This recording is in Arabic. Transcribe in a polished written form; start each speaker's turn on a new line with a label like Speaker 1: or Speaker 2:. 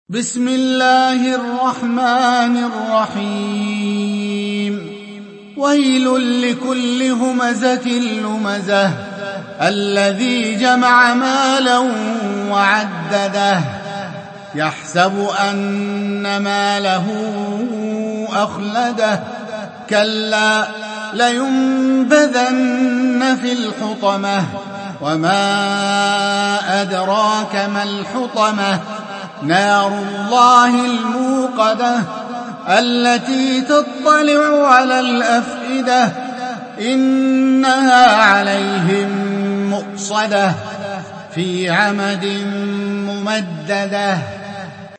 Speaker 1: بسم الله الرحمن الرحيم ويل لكل همزة لمزة الذي جمع مالا وعدده يحسب أن ماله أخلده كلا لينبذن في الحطمة وما أدراك ما الحطمة نار الله الموقدة التي تطلع على الأفئدة إنها عليهم مؤصدة في عمد ممددة.